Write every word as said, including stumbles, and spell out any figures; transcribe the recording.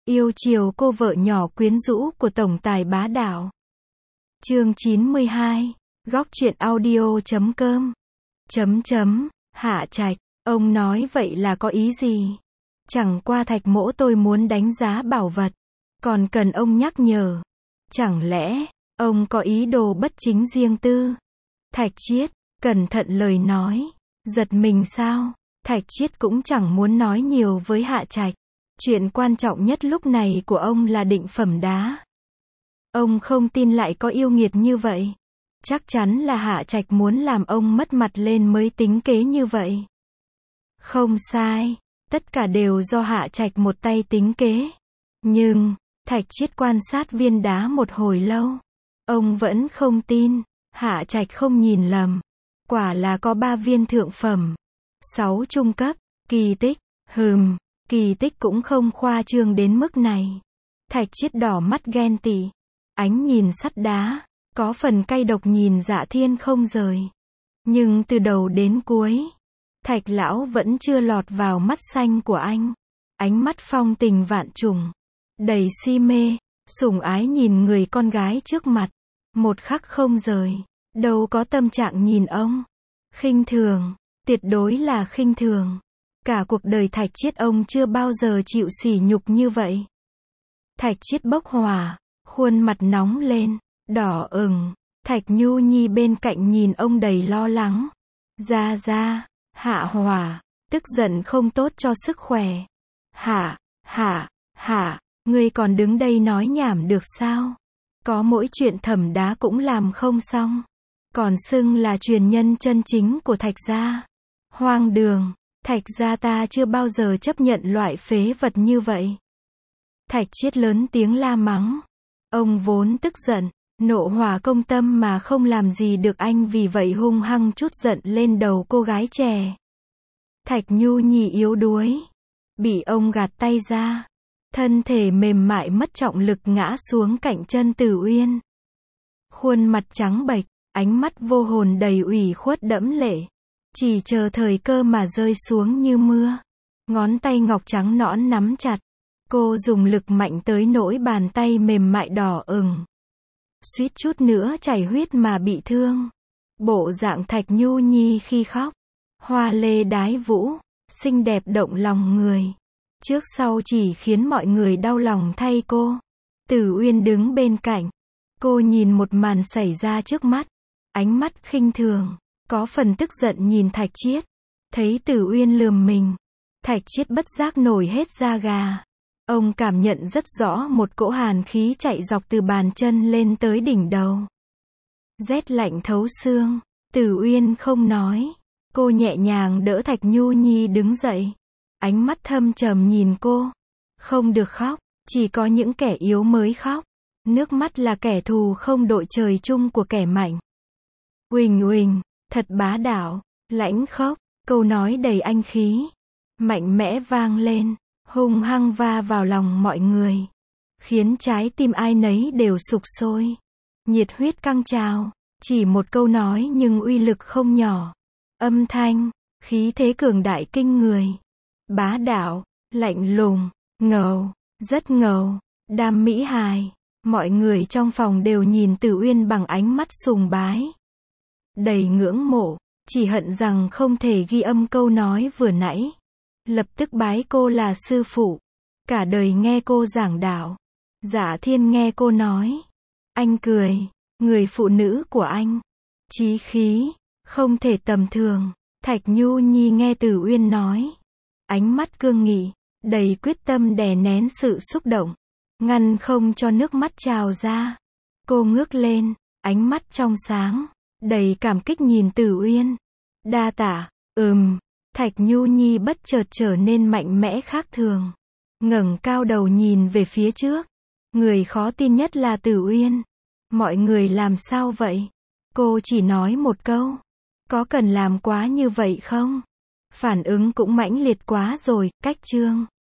Yêu chiều cô vợ nhỏ quyến rũ của tổng tài bá đạo. Chương chín mươi hai. Góc truyện audio chấm com. Chấm chấm, Hạ Trạch, ông nói vậy là có ý gì? Chẳng qua Thạch mỗ tôi muốn đánh giá bảo vật, còn cần ông nhắc nhở. Chẳng lẽ, ông có ý đồ bất chính riêng tư? Thạch Chiết, cẩn thận lời nói. Giật mình sao? Thạch Chiết cũng chẳng muốn nói nhiều với Hạ Trạch. Chuyện quan trọng nhất lúc này của ông là định phẩm đá. Ông không tin lại có yêu nghiệt như vậy. Chắc chắn là Hạ Trạch muốn làm ông mất mặt lên mới tính kế như vậy. Không sai, tất cả đều do Hạ Trạch một tay tính kế. Nhưng, Thạch Chiết quan sát viên đá một hồi lâu. Ông vẫn không tin, Hạ Trạch không nhìn lầm. Quả là có ba viên thượng phẩm, sáu trung cấp, kỳ tích, hừm, kỳ tích cũng không khoa trương đến mức này. Thạch Chiết đỏ mắt ghen tị, ánh nhìn sắt đá, có phần cay độc nhìn Dạ Thiên không rời. Nhưng từ đầu đến cuối, Thạch lão vẫn chưa lọt vào mắt xanh của anh. Ánh mắt phong tình vạn trùng, đầy si mê, sủng ái nhìn người con gái trước mặt, một khắc không rời. Đâu có tâm trạng nhìn ông. Khinh thường, tuyệt đối là khinh thường. Cả cuộc đời Thạch Chiết ông chưa bao giờ chịu sỉ nhục như vậy. Thạch Chiết bốc hỏa, khuôn mặt nóng lên, đỏ ửng. Thạch Nhu Nhi bên cạnh nhìn ông đầy lo lắng. Ra ra, hạ hỏa, tức giận không tốt cho sức khỏe. Hạ, hạ, hạ, ngươi còn đứng đây nói nhảm được sao? Có mỗi chuyện thẩm đá cũng làm không xong. Còn xưng là truyền nhân chân chính của Thạch gia. Hoang đường, Thạch gia ta chưa bao giờ chấp nhận loại phế vật như vậy. Thạch Chiết lớn tiếng la mắng. Ông vốn tức giận, nộ hỏa công tâm mà không làm gì được anh, vì vậy hung hăng trút giận lên đầu cô gái trẻ. Thạch Nhu Nhi yếu đuối, bị ông gạt tay ra, thân thể mềm mại mất trọng lực ngã xuống cạnh chân Tử Uyên. Khuôn mặt trắng bệch, ánh mắt vô hồn đầy ủy khuất đẫm lệ, chỉ chờ thời cơ mà rơi xuống như mưa. Ngón tay ngọc trắng nõn nắm chặt, cô dùng lực mạnh tới nỗi bàn tay mềm mại đỏ ửng, suýt chút nữa chảy huyết mà bị thương. Bộ dạng Thạch Nhu Nhi khi khóc, hoa lê đái vũ, xinh đẹp động lòng người. Trước sau chỉ khiến mọi người đau lòng thay cô. Tử Uyên đứng bên cạnh, cô nhìn một màn xảy ra trước mắt, ánh mắt khinh thường, có phần tức giận nhìn Thạch Chiết. Thấy Tử Uyên lườm mình, Thạch Chiết bất giác nổi hết da gà. Ông cảm nhận rất rõ một cỗ hàn khí chạy dọc từ bàn chân lên tới đỉnh đầu. Rét lạnh thấu xương. Tử Uyên không nói, cô nhẹ nhàng đỡ Thạch Nhu Nhi đứng dậy, ánh mắt thâm trầm nhìn cô. Không được khóc, chỉ có những kẻ yếu mới khóc. Nước mắt là kẻ thù không đội trời chung của kẻ mạnh. Uỳnh uỳnh, thật bá đạo, lãnh khốc, câu nói đầy anh khí, mạnh mẽ vang lên, hung hăng va vào lòng mọi người, khiến trái tim ai nấy đều sục sôi, nhiệt huyết căng trào. Chỉ một câu nói nhưng uy lực không nhỏ. Âm thanh, khí thế cường đại kinh người, bá đạo, lạnh lùng, ngầu, rất ngầu, đam mỹ hài. Mọi người trong phòng đều nhìn Tử Uyên bằng ánh mắt sùng bái, đầy ngưỡng mộ, chỉ hận rằng không thể ghi âm câu nói vừa nãy. Lập tức bái cô là sư phụ, cả đời nghe cô giảng đạo. Dạ Thiên nghe cô nói, anh cười, người phụ nữ của anh, chí khí, không thể tầm thường. Thạch Nhu Nhi nghe Tử Uyên nói, ánh mắt cương nghị, đầy quyết tâm đè nén sự xúc động, ngăn không cho nước mắt trào ra. Cô ngước lên, ánh mắt trong sáng, đầy cảm kích nhìn Tử Uyên. Đa tạ. Ừm. Thạch Nhu Nhi bất chợt trở nên mạnh mẽ khác thường, ngẩng cao đầu nhìn về phía trước. Người khó tin nhất là Tử Uyên. Mọi người làm sao vậy? Cô chỉ nói một câu, có cần làm quá như vậy không? Phản ứng cũng mãnh liệt quá rồi. Cách chương